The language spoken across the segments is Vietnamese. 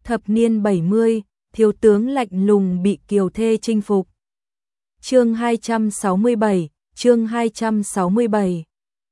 Thập niên 70, thiếu tướng lạnh lùng bị kiều thê chinh phục. Chương 267, chương 267.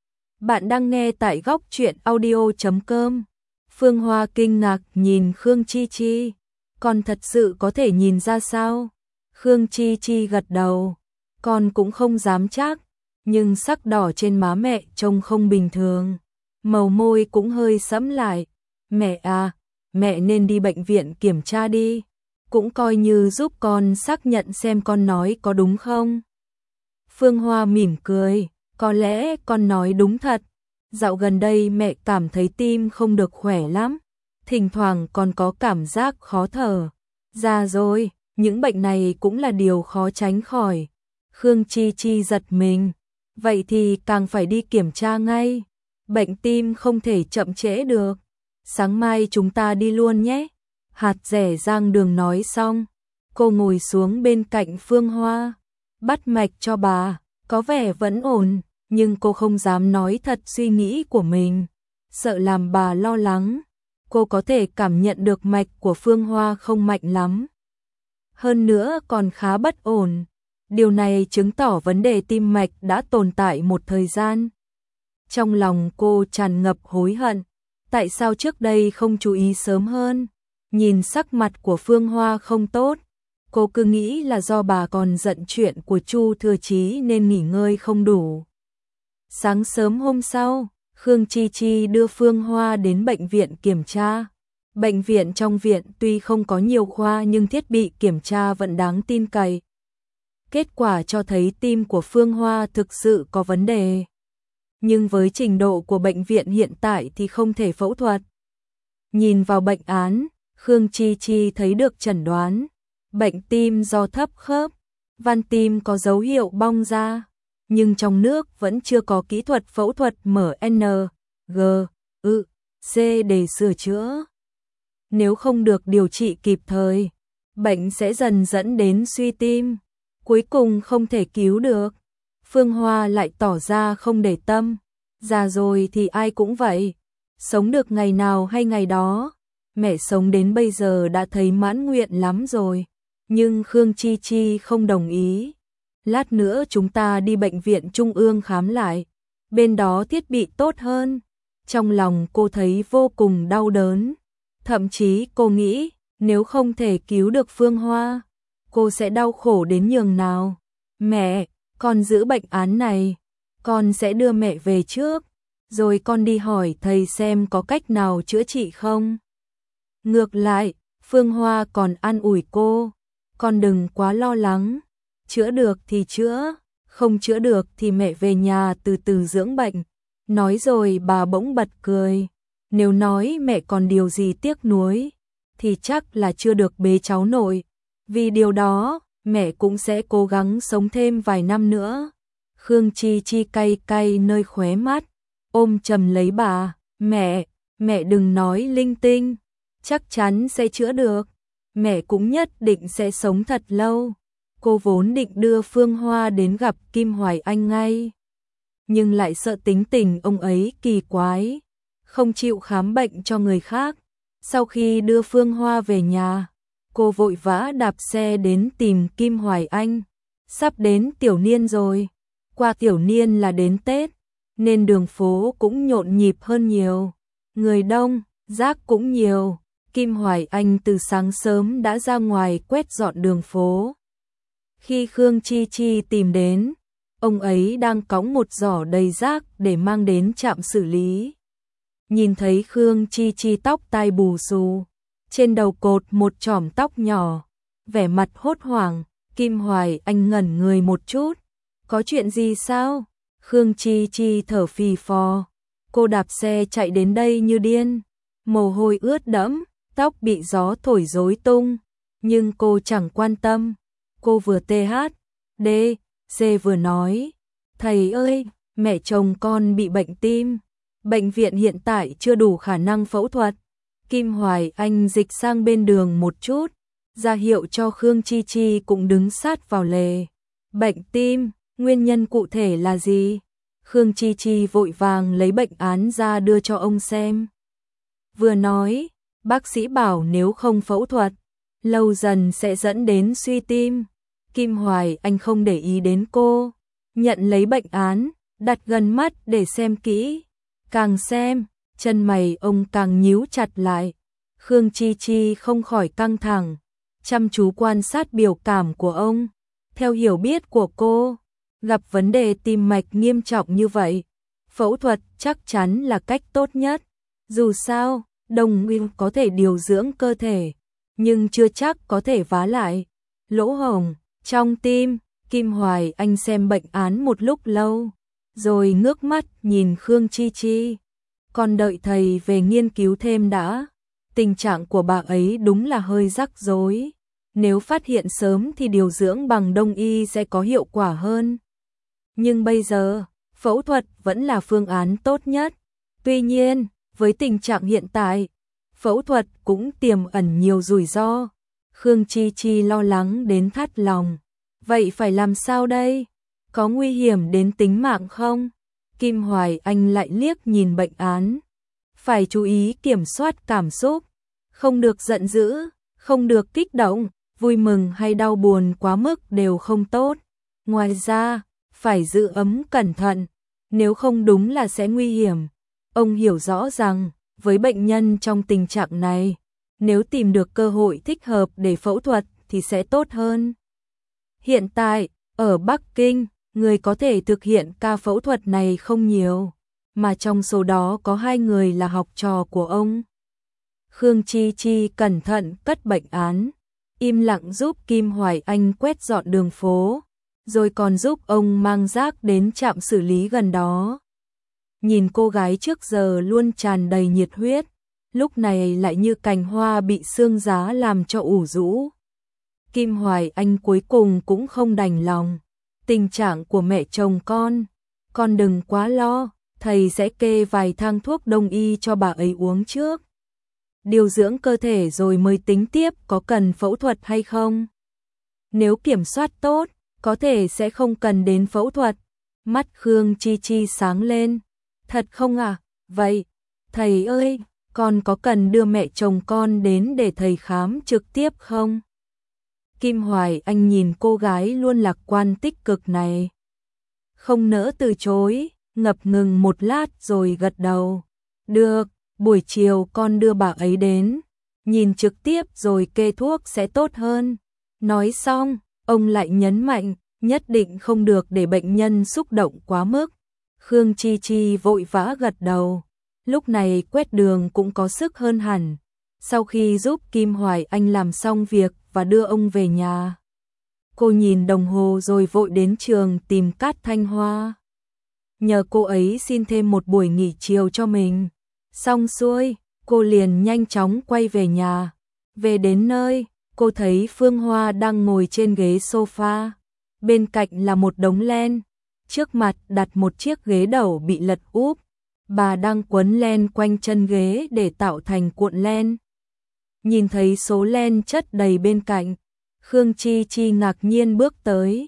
Bạn đang nghe tại góc truyện audio.com. Phương Hoa kinh ngạc nhìn Khương Chi Chi. Con thật sự có thể nhìn ra sao? Khương Chi Chi gật đầu. Con cũng không dám chắc, nhưng sắc đỏ trên má mẹ trông không bình thường. Màu môi cũng hơi sẫm lại. Mẹ à, mẹ nên đi bệnh viện kiểm tra đi. Cũng coi như giúp con xác nhận xem con nói có đúng không. Phương Hoa mỉm cười, có lẽ con nói đúng thật. Dạo gần đây mẹ cảm thấy tim không được khỏe lắm, thỉnh thoảng còn có cảm giác khó thở. Già rồi, những bệnh này cũng là điều khó tránh khỏi. Khương Chi Chi giật mình, vậy thì càng phải đi kiểm tra ngay. Bệnh tim không thể chậm trễ được. Sáng mai chúng ta đi luôn nhé. Hạt rẻ Giang Đường nói xong, cô ngồi xuống bên cạnh Phương Hoa, bắt mạch cho bà, có vẻ vẫn ổn, nhưng cô không dám nói thật suy nghĩ của mình, sợ làm bà lo lắng. Cô có thể cảm nhận được mạch của Phương Hoa không mạnh lắm, hơn nữa còn khá bất ổn. Điều này chứng tỏ vấn đề tim mạch đã tồn tại một thời gian. Trong lòng cô tràn ngập hối hận, tại sao trước đây không chú ý sớm hơn. Nhìn sắc mặt của Phương Hoa không tốt, cô cứ nghĩ là do bà còn giận chuyện của Chu Thừa Chí nên nghỉ ngơi không đủ. Sáng sớm hôm sau, Khương Chi Chi đưa Phương Hoa đến bệnh viện kiểm tra. Bệnh viện trong viện tuy không có nhiều khoa nhưng thiết bị kiểm tra vẫn đáng tin cậy. Kết quả cho thấy tim của Phương Hoa thực sự có vấn đề. Nhưng với trình độ của bệnh viện hiện tại thì không thể phẫu thuật. Nhìn vào bệnh án, Khương Chi Chi thấy được chẩn đoán bệnh tim do thấp khớp, van tim có dấu hiệu bong ra, nhưng trong nước vẫn chưa có kỹ thuật phẫu thuật MN, G, U, C để sửa chữa. Nếu không được điều trị kịp thời, bệnh sẽ dần dẫn đến suy tim, cuối cùng không thể cứu được. Phương Hoa lại tỏ ra không để tâm, già rồi thì ai cũng vậy, sống được ngày nào hay ngày đó. Mẹ sống đến bây giờ đã thấy mãn nguyện lắm rồi, nhưng Khương Chi Chi không đồng ý. Lát nữa chúng ta đi bệnh viện Trung ương khám lại, bên đó thiết bị tốt hơn. Trong lòng cô thấy vô cùng đau đớn, thậm chí cô nghĩ nếu không thể cứu được Phương Hoa, cô sẽ đau khổ đến nhường nào. Mẹ, con giữ bệnh án này, con sẽ đưa mẹ về trước, rồi con đi hỏi thầy xem có cách nào chữa trị không. Ngược lại, Phương Hoa còn an ủi cô, con đừng quá lo lắng, chữa được thì chữa, không chữa được thì mẹ về nhà từ từ dưỡng bệnh. Nói rồi bà bỗng bật cười, nếu nói mẹ còn điều gì tiếc nuối, thì chắc là chưa được bế cháu nội, vì điều đó, mẹ cũng sẽ cố gắng sống thêm vài năm nữa. Khương Chi Chi cay cay nơi khóe mắt, ôm chầm lấy bà, mẹ đừng nói linh tinh. Chắc chắn sẽ chữa được, mẹ cũng nhất định sẽ sống thật lâu. Cô vốn định đưa Phương Hoa đến gặp Kim Hoài Anh ngay, nhưng lại sợ tính tình ông ấy kỳ quái, không chịu khám bệnh cho người khác. Sau khi đưa Phương Hoa về nhà, cô vội vã đạp xe đến tìm Kim Hoài Anh. Sắp đến tiểu niên rồi, qua tiểu niên là đến Tết, nên đường phố cũng nhộn nhịp hơn nhiều, người đông, rác cũng nhiều. Kim Hoài Anh từ sáng sớm đã ra ngoài quét dọn đường phố. Khi Khương Chi Chi tìm đến, ông ấy đang cõng một giỏ đầy rác để mang đến trạm xử lý. Nhìn thấy Khương Chi Chi tóc tai bù xù, trên đầu cột một chỏm tóc nhỏ, vẻ mặt hốt hoảng, Kim Hoài Anh ngẩn người một chút. Có chuyện gì sao? Khương Chi Chi thở phì phò, cô đạp xe chạy đến đây như điên, mồ hôi ướt đẫm, tóc bị gió thổi rối tung, nhưng cô chẳng quan tâm. Cô vừa THD, C vừa nói, thầy ơi, mẹ chồng con bị bệnh tim, bệnh viện hiện tại chưa đủ khả năng phẫu thuật. Kim Hoài Anh dịch sang bên đường một chút, ra hiệu cho Khương Chi Chi cũng đứng sát vào lề. Bệnh tim, nguyên nhân cụ thể là gì? Khương Chi Chi vội vàng lấy bệnh án ra đưa cho ông xem. Vừa nói, Bác sĩ bảo nếu không phẫu thuật, lâu dần sẽ dẫn đến suy tim. Kim Hoài Anh không để ý đến cô, nhận lấy bệnh án, đặt gần mắt để xem kỹ. Càng xem, chân mày ông càng nhíu chặt lại. Khương Chi Chi không khỏi căng thẳng, chăm chú quan sát biểu cảm của ông. Theo hiểu biết của cô, gặp vấn đề tim mạch nghiêm trọng như vậy, phẫu thuật chắc chắn là cách tốt nhất. Dù sao, đồng nguyên có thể điều dưỡng cơ thể, nhưng chưa chắc có thể vá lại lỗ hổng trong tim. Kim Hoài Anh xem bệnh án một lúc lâu, rồi ngước mắt nhìn Khương Chi Chi. Còn đợi thầy về nghiên cứu thêm đã. Tình trạng của bà ấy đúng là hơi rắc rối. Nếu phát hiện sớm thì điều dưỡng bằng đông y sẽ có hiệu quả hơn. Nhưng bây giờ, phẫu thuật vẫn là phương án tốt nhất. Tuy nhiên, với tình trạng hiện tại, phẫu thuật cũng tiềm ẩn nhiều rủi ro. Khương Chi Chi lo lắng đến thắt lòng. Vậy phải làm sao đây? Có nguy hiểm đến tính mạng không? Kim Hoài Anh lại liếc nhìn bệnh án. Phải chú ý kiểm soát cảm xúc. Không được giận dữ, không được kích động, vui mừng hay đau buồn quá mức đều không tốt. Ngoài ra, phải giữ ấm cẩn thận, nếu không đúng là sẽ nguy hiểm. Ông hiểu rõ rằng, với bệnh nhân trong tình trạng này, nếu tìm được cơ hội thích hợp để phẫu thuật thì sẽ tốt hơn. Hiện tại, ở Bắc Kinh, người có thể thực hiện ca phẫu thuật này không nhiều, mà trong số đó có 2 người là học trò của ông. Khương Chi Chi cẩn thận cất bệnh án, im lặng giúp Kim Hoài Anh quét dọn đường phố, rồi còn giúp ông mang rác đến trạm xử lý gần đó. Nhìn cô gái trước giờ luôn tràn đầy nhiệt huyết, lúc này lại như cành hoa bị sương giá làm cho ủ rũ. Kim Hoài Anh cuối cùng cũng không đành lòng. Tình trạng của mẹ chồng con đừng quá lo, thầy sẽ kê vài thang thuốc đông y cho bà ấy uống trước. Điều dưỡng cơ thể rồi mới tính tiếp có cần phẫu thuật hay không. Nếu kiểm soát tốt, có thể sẽ không cần đến phẫu thuật. Mắt Khương Chi Chi sáng lên. Thật không à? Vậy, thầy ơi, con có cần đưa mẹ chồng con đến để thầy khám trực tiếp không? Kim Hoài Anh nhìn cô gái luôn lạc quan tích cực này, không nỡ từ chối, ngập ngừng một lát rồi gật đầu. Được, buổi chiều con đưa bà ấy đến, nhìn trực tiếp rồi kê thuốc sẽ tốt hơn. Nói xong, ông lại nhấn mạnh, nhất định không được để bệnh nhân xúc động quá mức. Khương Chi Chi vội vã gật đầu, lúc này quét đường cũng có sức hơn hẳn. Sau khi giúp Kim Hoài Anh làm xong việc và đưa ông về nhà, cô nhìn đồng hồ rồi vội đến trường tìm Cát Thanh Hoa. Nhờ cô ấy xin thêm một buổi nghỉ chiều cho mình. Xong xuôi, cô liền nhanh chóng quay về nhà. Về đến nơi, cô thấy Phương Hoa đang ngồi trên ghế sofa. Bên cạnh là một đống len. Trước mặt đặt một chiếc ghế đầu bị lật úp. Bà đang quấn len quanh chân ghế để tạo thành cuộn len. Nhìn thấy số len chất đầy bên cạnh, Khương Chi Chi ngạc nhiên bước tới.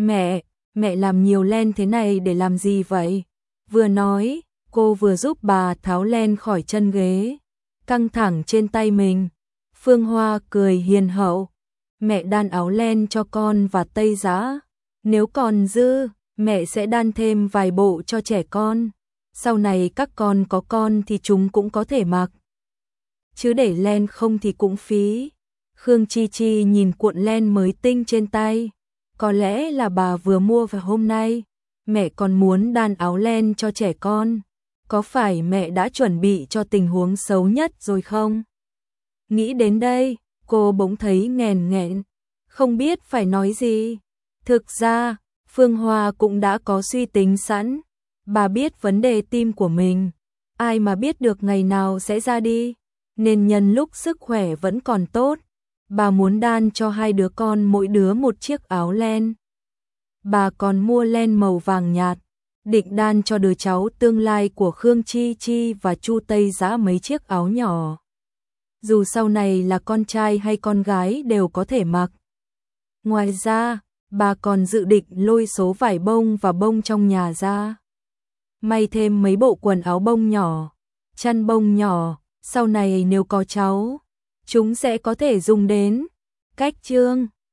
Mẹ làm nhiều len thế này để làm gì vậy? Vừa nói, cô vừa giúp bà tháo len khỏi chân ghế, căng thẳng trên tay mình. Phương Hoa cười hiền hậu. Mẹ đan áo len cho con và tây giá. Nếu còn dư, mẹ sẽ đan thêm vài bộ cho trẻ con. Sau này các con có con thì chúng cũng có thể mặc. Chứ để len không thì cũng phí. Khương Chi Chi nhìn cuộn len mới tinh trên tay. Có lẽ là bà vừa mua vào hôm nay. Mẹ còn muốn đan áo len cho trẻ con. Có phải mẹ đã chuẩn bị cho tình huống xấu nhất rồi không? Nghĩ đến đây, cô bỗng thấy nghẹn nghẹn, không biết phải nói gì. Thực ra, Phương Hoa cũng đã có suy tính sẵn. Bà biết vấn đề tim của mình, ai mà biết được ngày nào sẽ ra đi. Nên nhân lúc sức khỏe vẫn còn tốt, bà muốn đan cho 2 đứa con mỗi đứa một chiếc áo len. Bà còn mua len màu vàng nhạt, định đan cho đứa cháu tương lai của Khương Chi Chi và Chu Tây Dã mấy chiếc áo nhỏ. Dù sau này là con trai hay con gái đều có thể mặc. Ngoài ra, bà còn dự định lôi số vải bông và bông trong nhà ra, may thêm mấy bộ quần áo bông nhỏ, chăn bông nhỏ, sau này nếu có cháu, chúng sẽ có thể dùng đến. Cách chương